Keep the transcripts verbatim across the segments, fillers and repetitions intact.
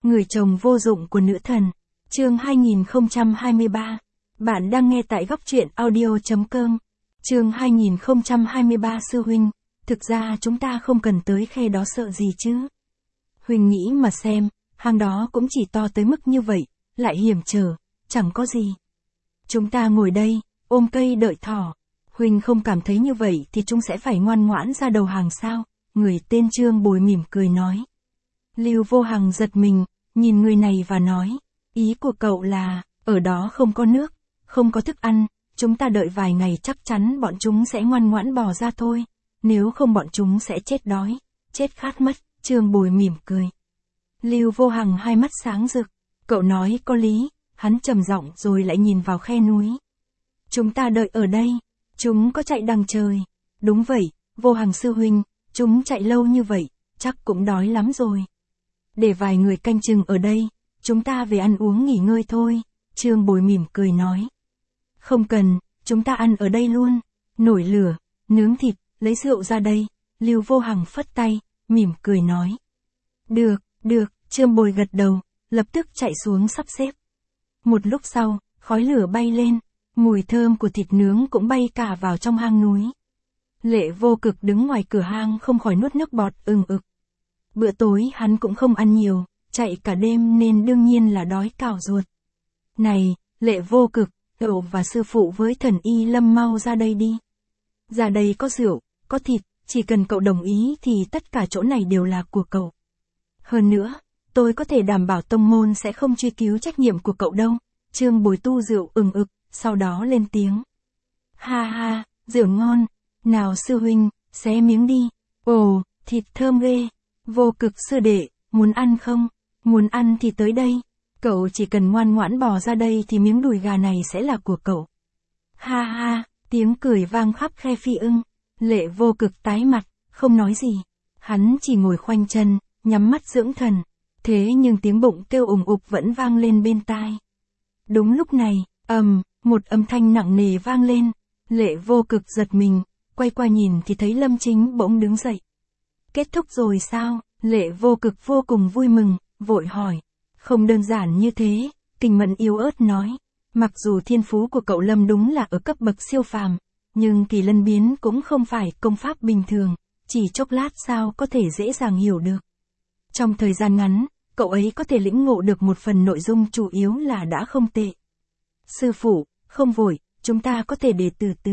Người chồng vô dụng của nữ thần. Chương hai nghìn không trăm hai mươi ba. Bạn đang nghe tại góc truyện audio chấm com. Chương hai nghìn không trăm hai mươi ba. Sư huynh, thực ra chúng ta không cần tới khe đó sợ gì chứ. Huynh nghĩ mà xem, hang đó cũng chỉ to tới mức như vậy, lại hiểm trở, chẳng có gì. Chúng ta ngồi đây, ôm cây đợi thỏ. Huynh không cảm thấy như vậy thì chúng sẽ phải ngoan ngoãn ra đầu hàng sao? Người tên Trương Bồi mỉm cười nói. Lưu Vô Hằng giật mình, nhìn người này và nói, ý của cậu là, ở đó không có nước, không có thức ăn, chúng ta đợi vài ngày chắc chắn bọn chúng sẽ ngoan ngoãn bò ra thôi, nếu không bọn chúng sẽ chết đói, chết khát mất. Trương Bồi mỉm cười. Lưu Vô Hằng hai mắt sáng rực, cậu nói có lý, hắn trầm giọng rồi lại nhìn vào khe núi. Chúng ta đợi ở đây, chúng có chạy đằng trời. Đúng vậy, Vô Hằng sư huynh, chúng chạy lâu như vậy, chắc cũng đói lắm rồi. Để vài người canh chừng ở đây, chúng ta về ăn uống nghỉ ngơi thôi, Trương Bồi mỉm cười nói. Không cần, chúng ta ăn ở đây luôn, nổi lửa, nướng thịt, lấy rượu ra đây, Lưu Vô Hằng phất tay, mỉm cười nói. Được, được, Trương Bồi gật đầu, lập tức chạy xuống sắp xếp. Một lúc sau, khói lửa bay lên, mùi thơm của thịt nướng cũng bay cả vào trong hang núi. Lệ Vô Cực đứng ngoài cửa hang không khỏi nuốt nước bọt ừng ực. Bữa tối hắn cũng không ăn nhiều, chạy cả đêm nên đương nhiên là đói cào ruột. Này, Lệ Vô Cực, cậu và sư phụ với Thần Y Lâm mau ra đây đi. Ra đây có rượu, có thịt, chỉ cần cậu đồng ý thì tất cả chỗ này đều là của cậu. Hơn nữa, tôi có thể đảm bảo tông môn sẽ không truy cứu trách nhiệm của cậu đâu. Trương Bồi tu rượu ừng ực, sau đó lên tiếng. Ha ha, rượu ngon, nào sư huynh, xé miếng đi. Ồ, thịt thơm ghê. Vô Cực sư đệ, muốn ăn không? Muốn ăn thì tới đây. Cậu chỉ cần ngoan ngoãn bò ra đây thì miếng đùi gà này sẽ là của cậu. Ha ha, tiếng cười vang khắp khe Phi Ưng. Lệ Vô Cực tái mặt, không nói gì. Hắn chỉ ngồi khoanh chân, nhắm mắt dưỡng thần. Thế nhưng tiếng bụng kêu ủng ục vẫn vang lên bên tai. Đúng lúc này, ầm, một âm thanh nặng nề vang lên. Lệ Vô Cực giật mình, quay qua nhìn thì thấy Lâm Chính bỗng đứng dậy. Kết thúc rồi sao? Lệ Vô Cực vô cùng vui mừng, vội hỏi. Không đơn giản như thế, Kình Mẫn yếu ớt nói. Mặc dù thiên phú của cậu Lâm đúng là ở cấp bậc siêu phàm, nhưng kỳ lân biến cũng không phải công pháp bình thường, chỉ chốc lát sao có thể dễ dàng hiểu được. Trong thời gian ngắn, cậu ấy có thể lĩnh ngộ được một phần nội dung chủ yếu là đã không tệ. Sư phụ, không vội, chúng ta có thể để từ từ.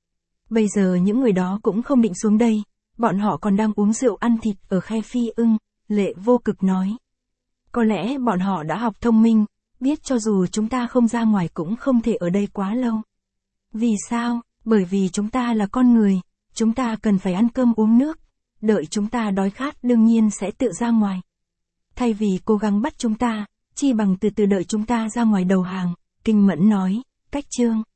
Bây giờ những người đó cũng không định xuống đây, bọn họ còn đang uống rượu ăn thịt ở khe Phi Ưng, Lệ Vô Cực nói. Có lẽ bọn họ đã học thông minh, biết cho dù chúng ta không ra ngoài cũng không thể ở đây quá lâu. Vì sao? Bởi vì chúng ta là con người, chúng ta cần phải ăn cơm uống nước, đợi chúng ta đói khát đương nhiên sẽ tự ra ngoài. Thay vì cố gắng bắt chúng ta, chi bằng từ từ đợi chúng ta ra ngoài đầu hàng, Kình Mẫn nói, cách chương.